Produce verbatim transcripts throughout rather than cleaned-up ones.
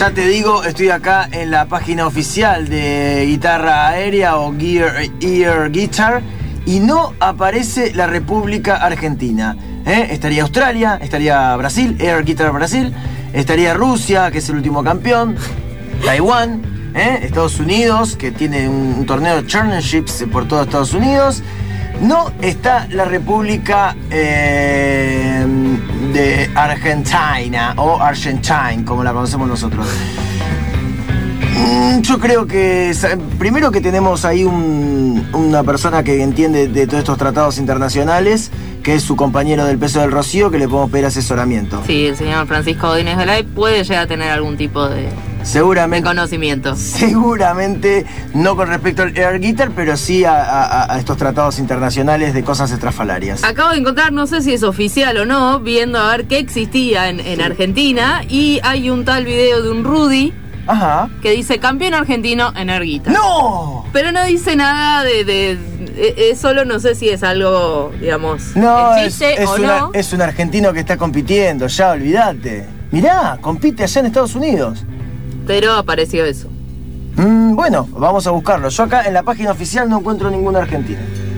Ya te digo, estoy acá en la página oficial de Guitarra Aérea o Gear Air Guitar y no aparece la República Argentina. ¿Eh? Estaría Australia, estaría Brasil, Air Guitar Brasil, estaría Rusia, que es el último campeón, Taiwán, ¿eh? Estados Unidos, que tiene un, un torneo de championships por todo Estados Unidos. No está la República eh, de Argentina o Argentine, como la conocemos nosotros. Yo creo que, primero que tenemos ahí un, una persona que entiende de todos estos tratados internacionales, que es su compañero del peso del Rocío, que le podemos pedir asesoramiento. Sí, el señor Francisco Godínez Velay puede llegar a tener algún tipo de, seguramente, de conocimiento. Seguramente, no con respecto al Air Guitar, pero sí a, a, a estos tratados internacionales de cosas estrafalarias. Acabo de encontrar, no sé si es oficial o no, viendo a ver qué existía en, en sí. Argentina, y hay un tal video de un Rudy. Ajá. Que dice campeón argentino en Air Guitar. ¡No! Pero no dice nada de, de, de, es solo, no sé si es algo, digamos, no, existe es, es o una, no. Es un argentino que está compitiendo, ya olvídate. Mirá, compite allá en Estados Unidos. Pero apareció eso. Mm, bueno, vamos a buscarlo. Yo acá en la página oficial no encuentro ningún argentino.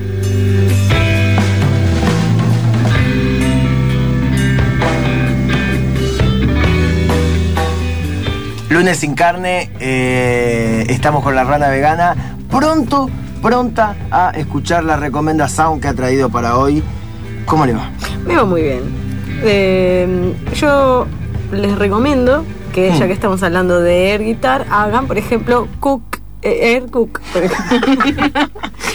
Lunes sin carne, eh, estamos con la rana vegana, pronto, pronta a escuchar la recomendación que ha traído para hoy. ¿Cómo le va? Me va muy bien. Eh, yo les recomiendo que, hmm. ya que estamos hablando de Air Guitar, hagan, por ejemplo, Cook, eh, Air Cook, por ejemplo.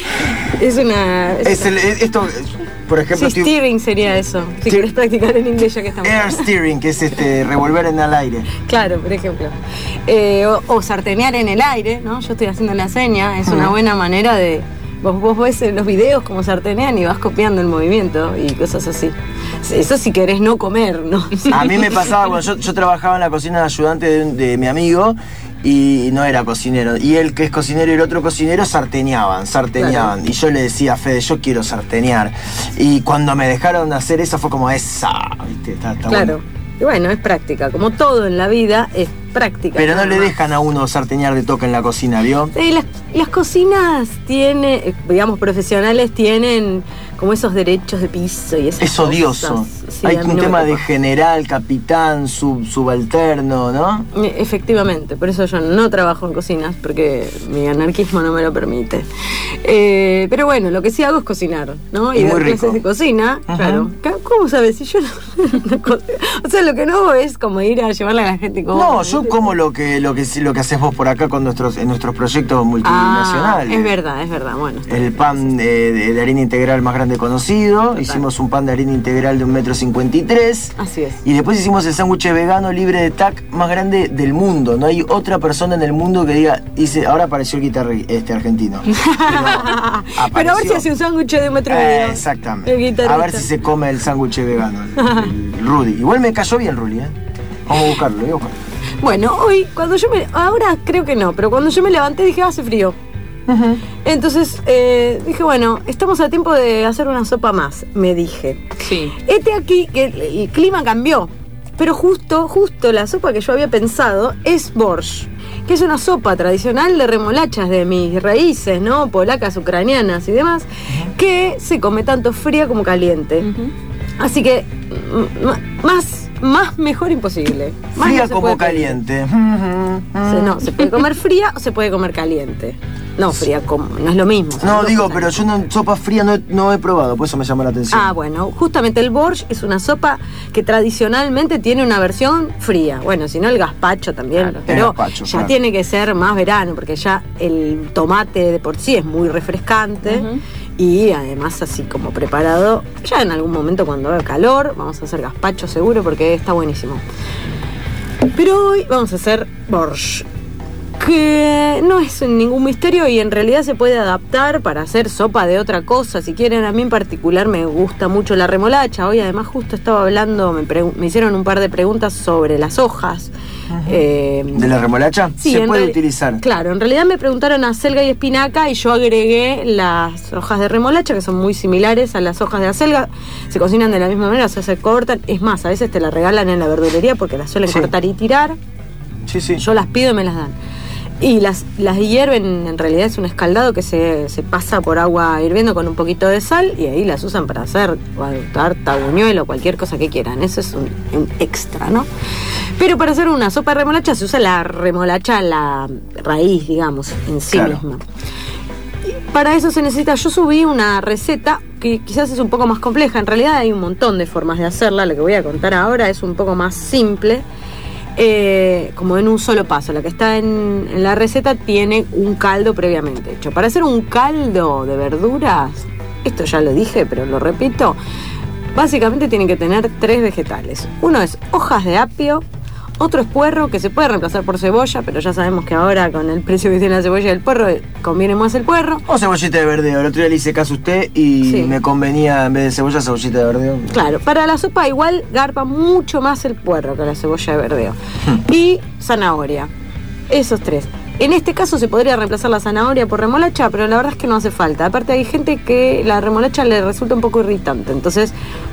Es una... Es es el, esto, por ejemplo... Sí, steering sería eso, si querés practicar en inglés ya que estamos... Air steering, que es este revolver en el aire. Claro, por ejemplo. Eh, o, o sartenear en el aire, ¿no? Yo estoy haciendo la seña, es uh-huh. una buena manera de... Vos, vos ves en los videos cómo sartenean y vas copiando el movimiento y cosas así. Eso si querés no comer, ¿no? A mí me pasaba, bueno, yo, yo trabajaba en la cocina de ayudante de, de mi amigo y no era cocinero. Y él, que es cocinero, y el otro cocinero sarteneaban, sarteneaban. Claro. Y yo le decía a Fede, yo quiero sartenear. Y cuando me dejaron hacer eso fue como esa, ¿viste? Está, está claro. Bueno. Y bueno, es práctica. Como todo en la vida, es práctica. Pero no le dejan a uno sartenear de toque en la cocina, ¿vio? Sí, las, las cocinas tienen, digamos, profesionales tienen como esos derechos de piso y esas es odioso. Sí, hay un no tema de general, capitán, sub, subalterno, ¿no? Efectivamente, por eso yo no trabajo en cocinas, porque mi anarquismo no me lo permite. Eh, pero bueno, lo que sí hago es cocinar, ¿no? Y, y dar clases de cocina, uh-huh. claro. ¿Cómo sabes? Si yo no, no, o sea, lo que no hago es como ir a llevarle a la gente como... No, yo como lo que lo que lo que haces vos por acá con nuestros en nuestros proyectos multinacionales. Ah, es verdad, es verdad. Bueno, el pan eh, de, de harina integral más grande conocido. Total. Hicimos un pan de harina integral de un metro cincuenta y tres. Así es. Y después hicimos el sándwich vegano libre de T A C más grande del mundo. No hay otra persona en el mundo que diga, dice, ahora apareció el guitarra este argentino. Pero, Pero a ver si hace un sándwich de un metro y medio. Eh, exactamente. A ver si se come el sándwich vegano. El, el Rudy. Igual me cayó bien Rudy, ¿eh? Vamos a buscarlo, voy a buscarlo. Bueno, hoy, cuando yo me... Ahora creo que no, pero cuando yo me levanté dije, hace frío. Uh-huh. Entonces eh, dije, bueno, estamos a tiempo de hacer una sopa más, me dije. Sí. Este aquí, que el clima cambió, pero justo, justo la sopa que yo había pensado es borscht, que es una sopa tradicional de remolachas de mis raíces, ¿no? Polacas, ucranianas y demás, uh-huh. que se come tanto fría como caliente. Uh-huh. Así que, m- más... Más mejor imposible. Más fría no como caliente. Se, no, se puede comer fría o se puede comer caliente. No, fría como, no es lo mismo. No, digo, pero yo no, sopa fría no, no he probado, por eso me llamó la atención. Ah, bueno, justamente el borscht es una sopa que tradicionalmente tiene una versión fría. Bueno, si no el gazpacho también, claro, pero gazpacho, ya claro. tiene que ser más verano, porque ya el tomate de por sí es muy refrescante. Uh-huh. Y además así como preparado, ya en algún momento cuando haga calor, vamos a hacer gazpacho seguro porque está buenísimo. Pero hoy vamos a hacer borscht, que no es ningún misterio y en realidad se puede adaptar para hacer sopa de otra cosa. Si quieren, a mí en particular me gusta mucho la remolacha. Hoy además justo estaba hablando, me, pre- me hicieron un par de preguntas sobre las hojas. Uh-huh. Eh, ¿De la remolacha? Sí, se puede reali- utilizar. Claro, en realidad me preguntaron acelga y espinaca y yo agregué las hojas de remolacha, que son muy similares a las hojas de acelga. Se cocinan de la misma manera, o sea, se cortan. Es más, a veces te la regalan en la verdulería porque la suelen sí. cortar y tirar. Sí, sí. Yo las pido y me las dan. Y las, las hierven, en realidad es un escaldado que se, se pasa por agua hirviendo con un poquito de sal y ahí las usan para hacer tarta, buñuelo, cualquier cosa que quieran. Eso es un, un extra, ¿no? Pero para hacer una sopa de remolacha se usa la remolacha, la raíz, digamos, en sí claro. misma. Y para eso se necesita, yo subí una receta que quizás es un poco más compleja. En realidad hay un montón de formas de hacerla. Lo que voy a contar ahora es un poco más simple. Eh, como en un solo paso. La que está en, en la receta tiene un caldo previamente hecho. Para hacer un caldo de verduras, esto ya lo dije, pero lo repito, básicamente tienen que tener tres vegetales. Uno es hojas de apio, otro es puerro, que se puede reemplazar por cebolla, pero ya sabemos que ahora con el precio que tiene la cebolla y el puerro, conviene más el puerro. O cebollita de verdeo. El otro día le hice caso a usted y sí. me convenía, en vez de cebolla, cebollita de verdeo. Claro, para la sopa igual garpa mucho más el puerro que la cebolla de verdeo. Hmm. Y zanahoria. Esos tres. En este caso se podría reemplazar la zanahoria por remolacha, pero la verdad es que no hace falta. Aparte hay gente que la remolacha le resulta un poco irritante, entonces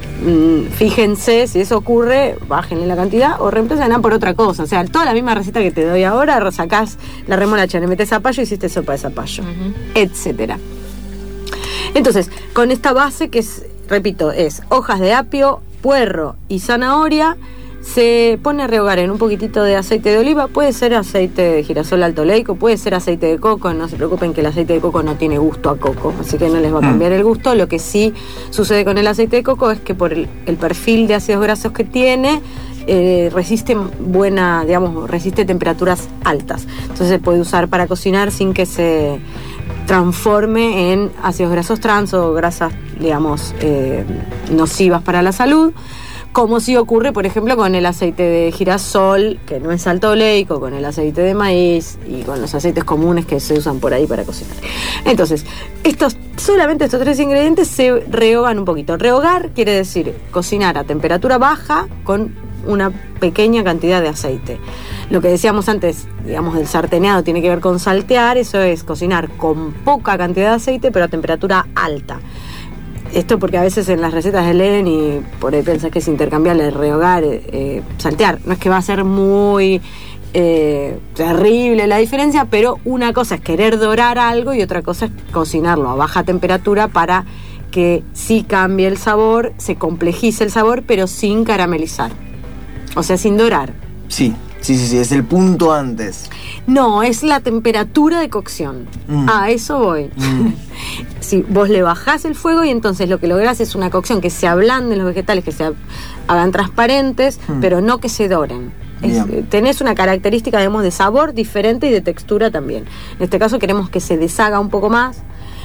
fíjense, si eso ocurre, bájenle la cantidad o reemplazan por otra cosa. O sea, toda la misma receta que te doy ahora, sacás la remolacha, le metes zapallo y hiciste sopa de zapallo, uh-huh. etcétera. Entonces, con esta base que es, repito, es hojas de apio, puerro y zanahoria, se pone a rehogar en un poquitito de aceite de oliva. Puede ser aceite de girasol alto oleico, puede ser aceite de coco. No se preocupen que el aceite de coco no tiene gusto a coco, así que no les va a cambiar el gusto. Lo que sí sucede con el aceite de coco es que por el, el perfil de ácidos grasos que tiene, eh, resiste buena, digamos, resiste temperaturas altas. Entonces se puede usar para cocinar sin que se transforme en ácidos grasos trans o grasas, digamos, eh, nocivas para la salud. Como sí ocurre, por ejemplo, con el aceite de girasol, que no es alto oleico, con el aceite de maíz y con los aceites comunes que se usan por ahí para cocinar. Entonces, estos, solamente estos tres ingredientes se rehogan un poquito. Rehogar quiere decir cocinar a temperatura baja con una pequeña cantidad de aceite. Lo que decíamos antes, digamos, del sarteneado tiene que ver con saltear, eso es cocinar con poca cantidad de aceite, pero a temperatura alta. Esto porque a veces en las recetas se leen y por ahí pensás que es intercambiable, rehogar, eh, saltear. No es que va a ser muy eh, terrible la diferencia, pero una cosa es querer dorar algo y otra cosa es cocinarlo a baja temperatura para que sí cambie el sabor, se complejice el sabor, pero sin caramelizar. O sea, sin dorar. Sí, sí, sí, sí, es el punto antes. No, es la temperatura de cocción. Mm. A eso voy. Mm. Si vos le bajás el fuego y entonces lo que lográs es una cocción que se ablanden los vegetales, que se hagan transparentes, mm. pero no que se doren. Es, tenés una característica, digamos, de sabor diferente y de textura también. En este caso queremos que se deshaga un poco más,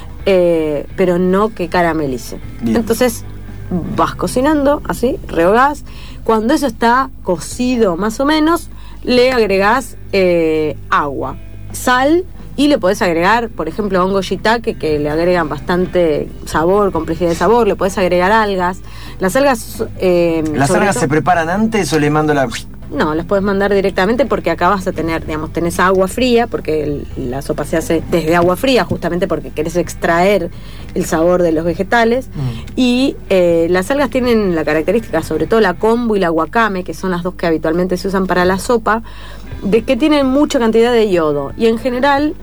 eh, pero no que caramelice. Bien. Entonces vas cocinando así, rehogás. Cuando eso está cocido más o menos, le agregás eh, agua, sal y le podés agregar, por ejemplo, hongo shiitake, que le agregan bastante sabor, complejidad de sabor. Le podés agregar algas. Las algas... Eh, ¿Las algas todo, se preparan antes o le mando la...? No, las podés mandar directamente porque acá vas a tener, digamos, tenés agua fría, porque el, la sopa se hace desde agua fría, justamente porque querés extraer el sabor de los vegetales. Mm. Y eh, las algas tienen la característica, sobre todo la kombu y la wakame, que son las dos que habitualmente se usan para la sopa, de que tienen mucha cantidad de yodo. Y en general,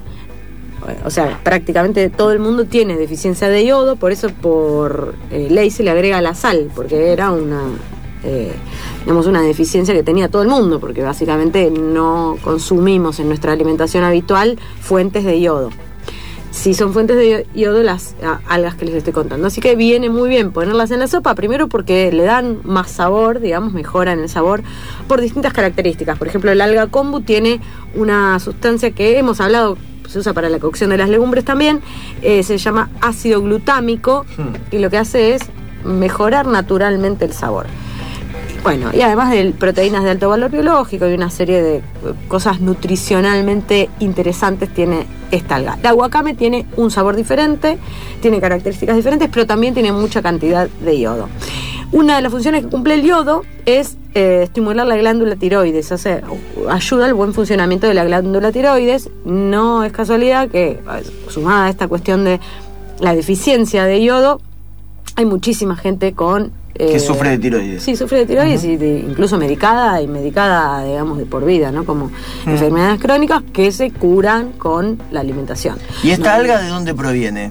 o sea, prácticamente todo el mundo tiene deficiencia de yodo, por eso por eh, ley se le agrega la sal, porque era una... Eh, digamos, una deficiencia que tenía todo el mundo, porque básicamente no consumimos en nuestra alimentación habitual fuentes de yodo. Sí son fuentes de yodo las algas que les estoy contando, así que viene muy bien ponerlas en la sopa, primero porque le dan más sabor, digamos, mejoran el sabor por distintas características. Por ejemplo, el alga kombu tiene una sustancia que hemos hablado, se usa para la cocción de las legumbres también, eh, se llama ácido glutámico, hmm. y lo que hace es mejorar naturalmente el sabor. Bueno, y además de proteínas de alto valor biológico y una serie de cosas nutricionalmente interesantes tiene esta alga. La wakame tiene un sabor diferente, tiene características diferentes, pero también tiene mucha cantidad de yodo. Una de las funciones que cumple el yodo es eh, estimular la glándula tiroides, o sea, ayuda al buen funcionamiento de la glándula tiroides. No es casualidad que, sumada a esta cuestión de la deficiencia de yodo, hay muchísima gente con Que eh, sufre de tiroides. Sí, sufre de tiroides uh-huh. y de, incluso medicada y medicada, digamos, de por vida, ¿no? Como uh-huh. enfermedades crónicas que se curan con la alimentación. ¿Y esta ¿no? alga de dónde proviene?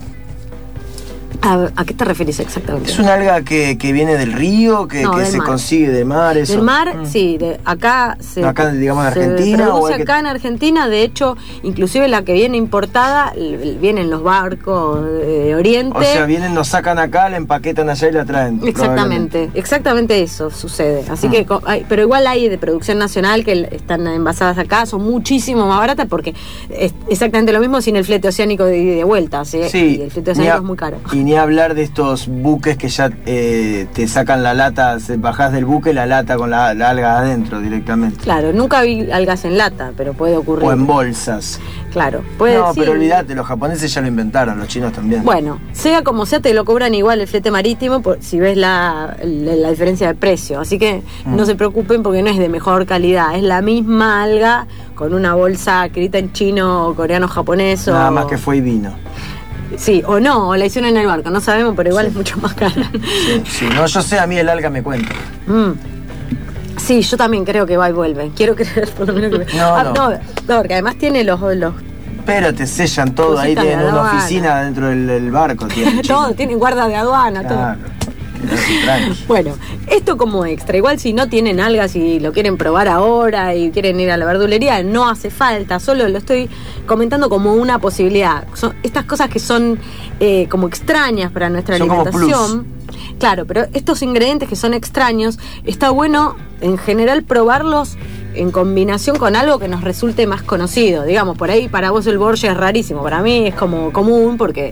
¿A, ¿A qué te referís exactamente? ¿Es una alga que, que viene del río, que, no, que del se mar. consigue del mar? Eso. Del mar, mm. sí. De, acá se, acá, digamos, en se Argentina. produce ¿o hay acá que... en Argentina. De hecho, inclusive la que viene importada, vienen los barcos de Oriente. O sea, vienen, nos sacan acá, la empaquetan allá y la traen. Exactamente, exactamente eso sucede. Así mm. que, hay, pero igual hay de producción nacional que están envasadas acá, son muchísimo más baratas porque es exactamente lo mismo sin el flete oceánico de, de vuelta. ¿sí? Sí, y el flete oceánico a, es muy caro. Y ni hablar de estos buques que ya eh, te sacan la lata, bajás del buque la lata con la, la alga adentro directamente. Claro, nunca vi algas en lata, pero puede ocurrir. O en bolsas. Claro, puede No, sí. pero olvídate, los japoneses ya lo inventaron, los chinos también. Bueno, sea como sea, te lo cobran igual el flete marítimo por, si ves la, la, la diferencia de precio. Así que mm. no se preocupen porque no es de mejor calidad. Es la misma alga con una bolsa escrita en chino, coreano, japonés. Nada o... más que fue y vino. Sí, o no, o la hicieron en el barco, no sabemos, pero igual sí. es mucho más cara. Sí, sí, no, yo sé, a mí el alga me cuenta. Mm. Sí, yo también creo que va y vuelve. Quiero creer por lo menos que... No, ah, no. no, no, porque además tiene los... los Pero te sellan todo, ahí tienen una oficina dentro del, del barco. Tienen todo, tienen guarda de aduana, claro. todo. Bueno, esto como extra, igual si no tienen algas y lo quieren probar ahora y quieren ir a la verdulería, no hace falta, solo lo estoy comentando como una posibilidad. Son estas cosas que son eh, como extrañas para nuestra son alimentación. Claro, pero estos ingredientes que son extraños, está bueno en general probarlos en combinación con algo que nos resulte más conocido. Digamos, por ahí para vos el borscht es rarísimo, para mí es como común porque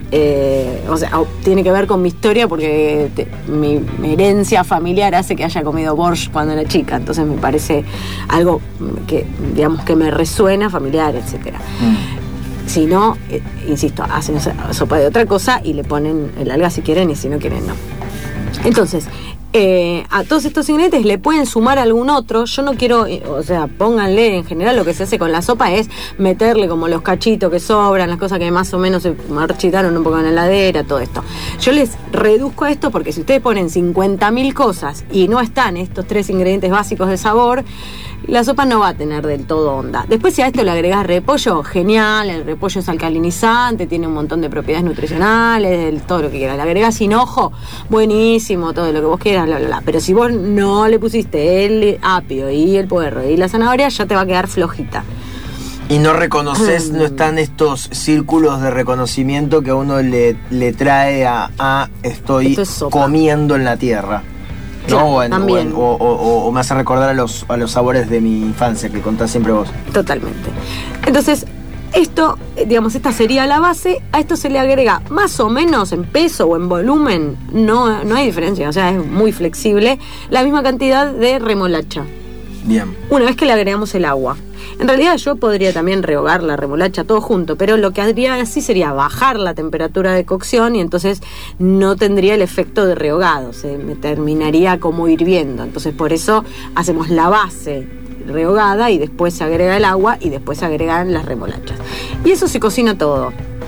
eh, o sea, tiene que ver con mi historia porque te, mi, mi herencia familiar hace que haya comido borscht cuando era chica, entonces me parece algo que, digamos, que me resuena familiar, etcétera. Mm. Si no, eh, insisto, hacen sopa de otra cosa y le ponen el alga si quieren y si no quieren no. Entonces, eh, a todos estos ingredientes le pueden sumar algún otro. Yo no quiero, eh, o sea, pónganle, en general lo que se hace con la sopa es meterle como los cachitos que sobran, las cosas que más o menos se marchitaron un poco en la heladera, todo esto. Yo les reduzco esto porque si ustedes ponen cincuenta mil cosas y no están estos tres ingredientes básicos de sabor, la sopa no va a tener del todo onda. Después, si a esto le agregás repollo, genial, el repollo es alcalinizante, tiene un montón de propiedades nutricionales, todo lo que quieras. Le agregás hinojo, buenísimo, todo lo que vos quieras, bla, bla, bla. Pero si vos no le pusiste el apio y el puerro y la zanahoria, ya te va a quedar flojita. Y no reconoces, mm. no están estos círculos de reconocimiento que a uno le, le trae a, a estoy comiendo en la tierra. Claro, no, o, en, también. O, en, o, o, o me hace recordar a los, a los sabores de mi infancia que contás siempre vos. Totalmente. Entonces, esto, digamos, esta sería la base. A esto se le agrega más o menos en peso o en volumen, no, no hay diferencia, o sea, es muy flexible, la misma cantidad de remolacha. Bien. Una vez que le agregamos el agua. En realidad yo podría también rehogar la remolacha todo junto, pero lo que haría así sería bajar la temperatura de cocción y entonces no tendría el efecto de rehogado, se me terminaría como hirviendo. Entonces por eso hacemos la base rehogada y después se agrega el agua y después se agregan las remolachas. Y eso se cocina todo.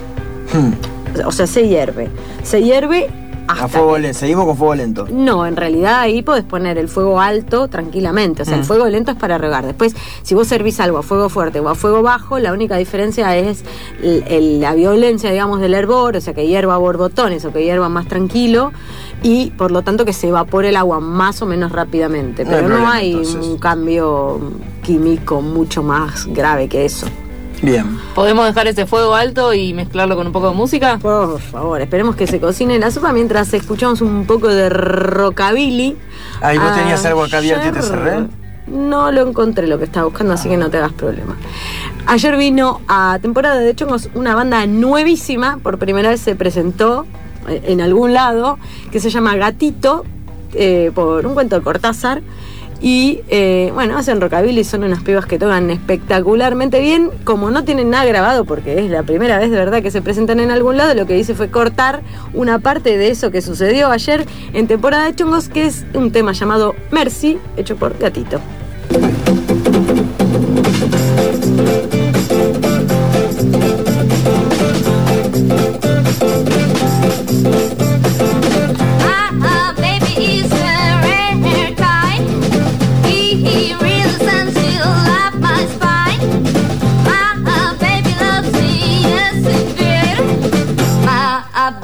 Hmm. O sea, se hierve. Se hierve a fuego lento. ¿Seguimos con fuego lento? No, en realidad ahí podés poner el fuego alto tranquilamente. O sea, mm. el fuego lento es para rehogar. Después, si vos servís algo a fuego fuerte o a fuego bajo, la única diferencia es el, el, la violencia, digamos, del hervor. O sea, que hierva a borbotones o que hierva más tranquilo. Y, por lo tanto, que se evapore el agua más o menos rápidamente. Pero no, no problema, hay entonces. un cambio químico mucho más grave que eso. Bien. ¿Podemos dejar ese fuego alto y mezclarlo con un poco de música? Por favor, esperemos que se cocine la sopa mientras escuchamos un poco de rockabilly. Ahí vos tenías algo acá abierto y te cerré. No lo encontré lo que estaba buscando, así que no te hagas problema. Ayer vino a Temporada de Chongos una banda nuevísima, por primera vez se presentó en algún lado, que se llama Gatito, eh, por un cuento de Cortázar. Y eh, bueno, hacen rockabilly, son unas pibas que tocan espectacularmente bien. Como no tienen nada grabado, porque es la primera vez de verdad que se presentan en algún lado, lo que hice fue cortar una parte de eso que sucedió ayer en Temporada de Chongos, que es un tema llamado Mercy, hecho por Gatito. Ah, ah, baby is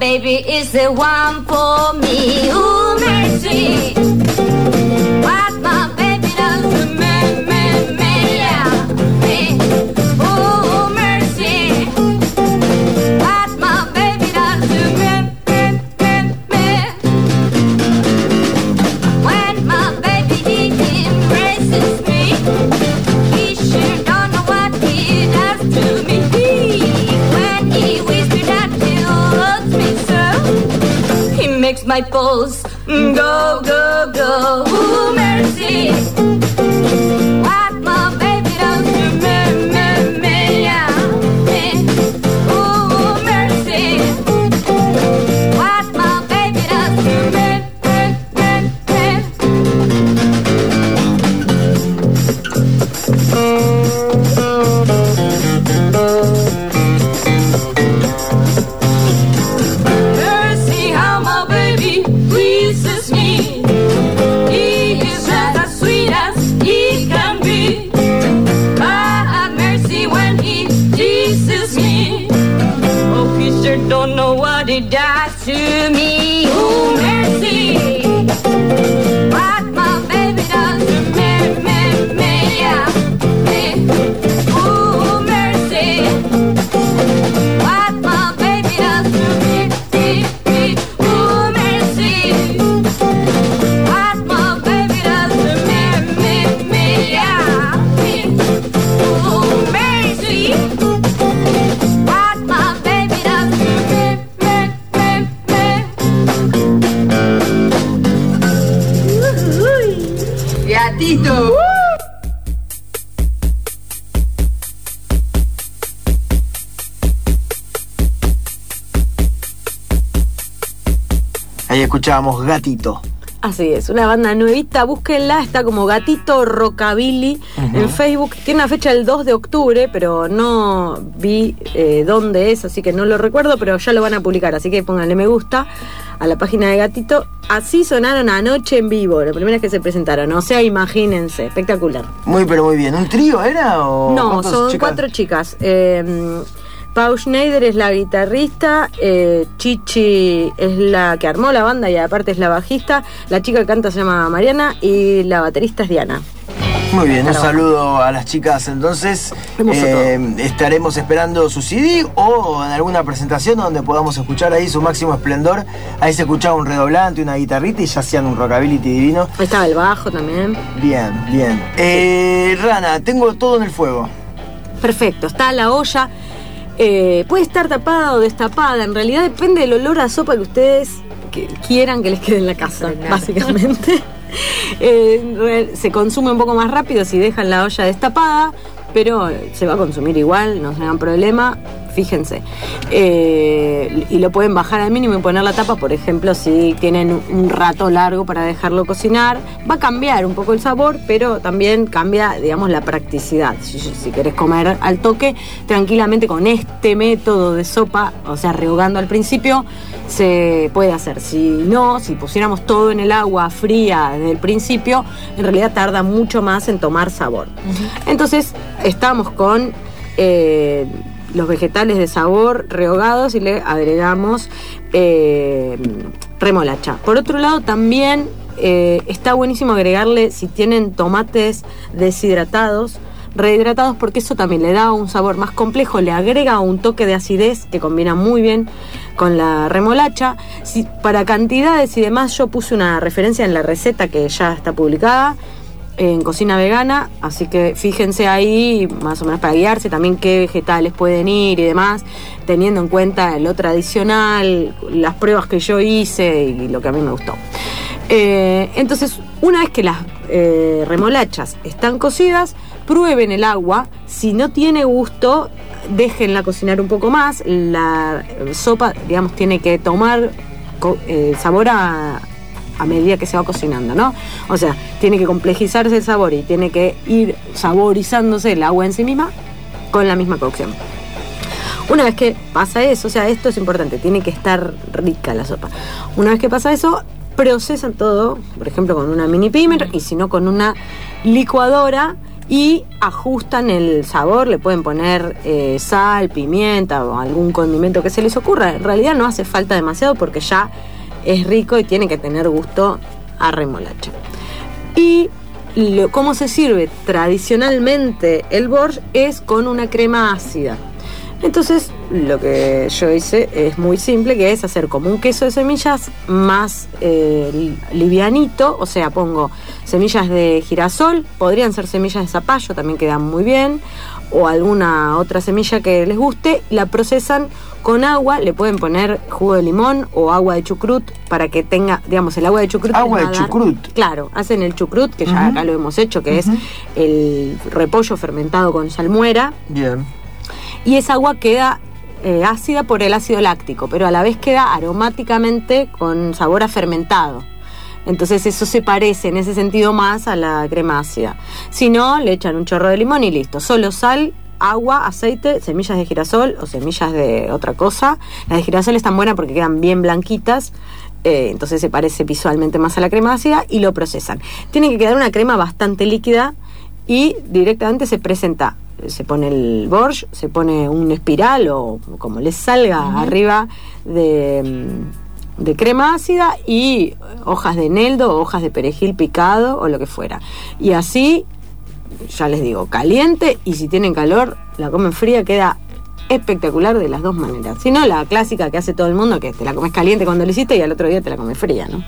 baby is the one for me. Ooh, mercy. What my baby does to me, me, me, yeah. Me. Ooh, mercy. What my baby does to me, me, me, me. When my baby he embraces me, he sure don't know what he does to me. When he whispers that he loves me so, he makes my pulse go, go, go. Ooh, mercy. What my baby does to me, me, me, yeah, me. Ooh, mercy. What my baby does to me, me, mercy, how my baby pleases me. He is just as sweet as he can be. But mercy when he teases me. Oh, he sure don't know what he does to me. Oh, mercy. What my baby does to me, me, me, yeah, me. Oh, mercy. What my baby does to me, me, me. Oh, mercy. What my baby does to me, me, me, yeah, me. Oh, mercy. What my baby does to me, me, me, me. Gatito. Ahí escuchábamos Gatito. Así es, una banda nuevita, búsquenla, está como Gatito Rockabilly uh-huh. en Facebook. Tiene una fecha el dos de octubre, pero no vi eh, dónde es, así que no lo recuerdo, pero ya lo van a publicar, así que pónganle me gusta a la página de Gatito. Así sonaron anoche en vivo, la primera vez que se presentaron, o sea, imagínense, espectacular. Muy, pero muy bien. ¿Un trío era o...? No, son chicas? cuatro chicas. Eh, Pau Schneider es la guitarrista, eh, Chichi es la que armó la banda y aparte es la bajista, la chica que canta se llama Mariana y la baterista es Diana. Muy bien, un saludo a las chicas entonces. Eh, estaremos esperando su C D o en alguna presentación donde podamos escuchar ahí su máximo esplendor. Ahí se escuchaba un redoblante, una guitarrita y ya hacían un rockabilly divino. Ahí estaba el bajo también. Bien, bien. Eh, Rana, tengo todo en el fuego. Perfecto, está la olla. Eh, puede estar tapada o destapada, en realidad depende del olor a sopa que ustedes que quieran que les quede en la casa, básicamente. eh, se consume un poco más rápido si dejan la olla destapada, pero se va a consumir igual, no se hagan problema, fíjense. Eh, y lo pueden bajar al mínimo y poner la tapa, por ejemplo, si tienen un rato largo para dejarlo cocinar. Va a cambiar un poco el sabor, pero también cambia, digamos, la practicidad. Si, si querés comer al toque, tranquilamente con este método de sopa, o sea, rehogando al principio, se puede hacer. Si no, si pusiéramos todo en el agua fría desde el principio, en realidad tarda mucho más en tomar sabor. Uh-huh. Entonces, estamos con... Eh, los vegetales de sabor rehogados y le agregamos eh, remolacha. Por otro lado, también eh, está buenísimo agregarle, si tienen tomates deshidratados, rehidratados, porque eso también le da un sabor más complejo, le agrega un toque de acidez que combina muy bien con la remolacha. Si, para cantidades y demás, yo puse una referencia en la receta que ya está publicada en Cocina Vegana, así que fíjense ahí más o menos para guiarse también qué vegetales pueden ir y demás, teniendo en cuenta lo tradicional, las pruebas que yo hice y lo que a mí me gustó. Eh, entonces, una vez que las eh, remolachas están cocidas, prueben el agua. Si no tiene gusto, déjenla cocinar un poco más. La sopa, digamos, tiene que tomar eh, sabor a a medida que se va cocinando, ¿no? O sea, tiene que complejizarse el sabor y tiene que ir saborizándose el agua en sí misma con la misma cocción. Una vez que pasa eso, o sea, esto es importante, tiene que estar rica la sopa. Una vez que pasa eso, procesan todo, por ejemplo, con una mini pimer y si no con una licuadora, y ajustan el sabor, le pueden poner eh, sal, pimienta o algún condimento que se les ocurra. En realidad no hace falta demasiado porque ya es rico y tiene que tener gusto a remolacha. Y lo, cómo se sirve tradicionalmente el borscht es con una crema ácida. Entonces lo que yo hice es muy simple, que es hacer como un queso de semillas más eh, livianito, o sea, pongo semillas de girasol, podrían ser semillas de zapallo, también quedan muy bien, o alguna otra semilla que les guste, la procesan con agua, le pueden poner jugo de limón o agua de chucrut para que tenga, digamos, el agua de chucrut. Agua de dar, chucrut. Claro, hacen el chucrut, que ya Uh-huh. acá lo hemos hecho, que Uh-huh. es el repollo fermentado con salmuera. Bien. Y esa agua queda eh, ácida por el ácido láctico, pero a la vez queda aromáticamente con sabor a fermentado. Entonces eso se parece en ese sentido más a la crema ácida. Si no, le echan un chorro de limón y listo. Solo sal, agua, aceite, semillas de girasol o semillas de otra cosa. Las de girasol están buenas porque quedan bien blanquitas. Eh, entonces se parece visualmente más a la crema ácida y lo procesan. Tiene que quedar una crema bastante líquida y directamente se presenta. Se pone el borscht, se pone un espiral o como les salga uh-huh. arriba de, de crema ácida y hojas de eneldo o hojas de perejil picado o lo que fuera. Y así, ya les digo, caliente, y si tienen calor, la comen fría, queda espectacular de las dos maneras. Si no, la clásica que hace todo el mundo, que te la comes caliente cuando lo hiciste y al otro día te la comes fría, ¿no?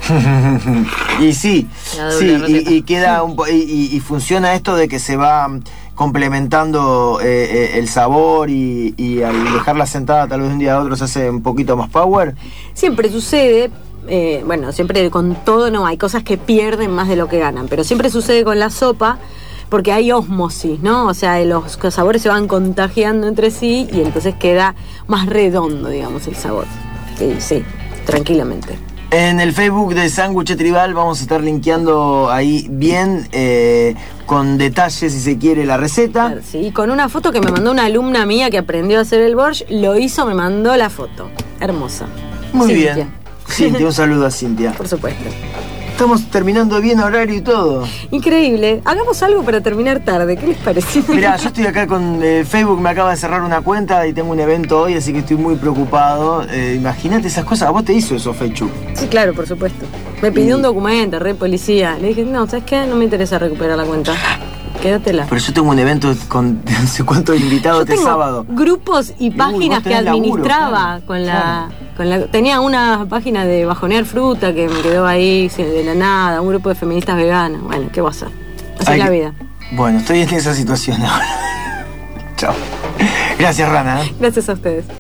Y sí, sí, y, y queda un po- y, y funciona esto de que se va complementando eh, eh, el sabor y, y al dejarla sentada tal vez de un día a otro se hace un poquito más power. Siempre sucede, eh, bueno, siempre con todo no, hay cosas que pierden más de lo que ganan, pero siempre sucede con la sopa porque hay ósmosis, ¿no? O sea, los, los sabores se van contagiando entre sí y entonces queda más redondo, digamos, el sabor. Sí, sí, tranquilamente. En el Facebook de Sándwich Tribal vamos a estar linkeando ahí bien, eh, con detalles si se quiere la receta. Claro, sí, con una foto que me mandó una alumna mía que aprendió a hacer el borscht, lo hizo, me mandó la foto. Hermosa. Muy Cintia. bien. Cintia, un saludo a Cintia. Por supuesto. Estamos terminando bien horario y todo. Increíble. Hagamos algo para terminar tarde. ¿Qué les parece? Mirá, yo estoy acá con eh, Facebook, me acaba de cerrar una cuenta y tengo un evento hoy, así que estoy muy preocupado. Eh, Imagínate esas cosas. ¿A vos te hizo eso, Feichu? Sí, claro, por supuesto. Me pidió Y- un documento, re policía. Le dije, no, ¿sabes qué? No me interesa recuperar la cuenta. Quédatela. Pero yo tengo un evento con no sé cuántos invitados Yo este tengo sábado. grupos y Y, uy, páginas vos que tenés laburo, administraba claro, con, la, claro. con la... Tenía una página de bajonear fruta que me quedó ahí de la nada, un grupo de feministas veganas. Bueno, ¿qué va a hacer? Así Ay, es la que- vida. Bueno, estoy en esa situación ahora. Chao. Gracias, Rana. ¿eh? Gracias a ustedes.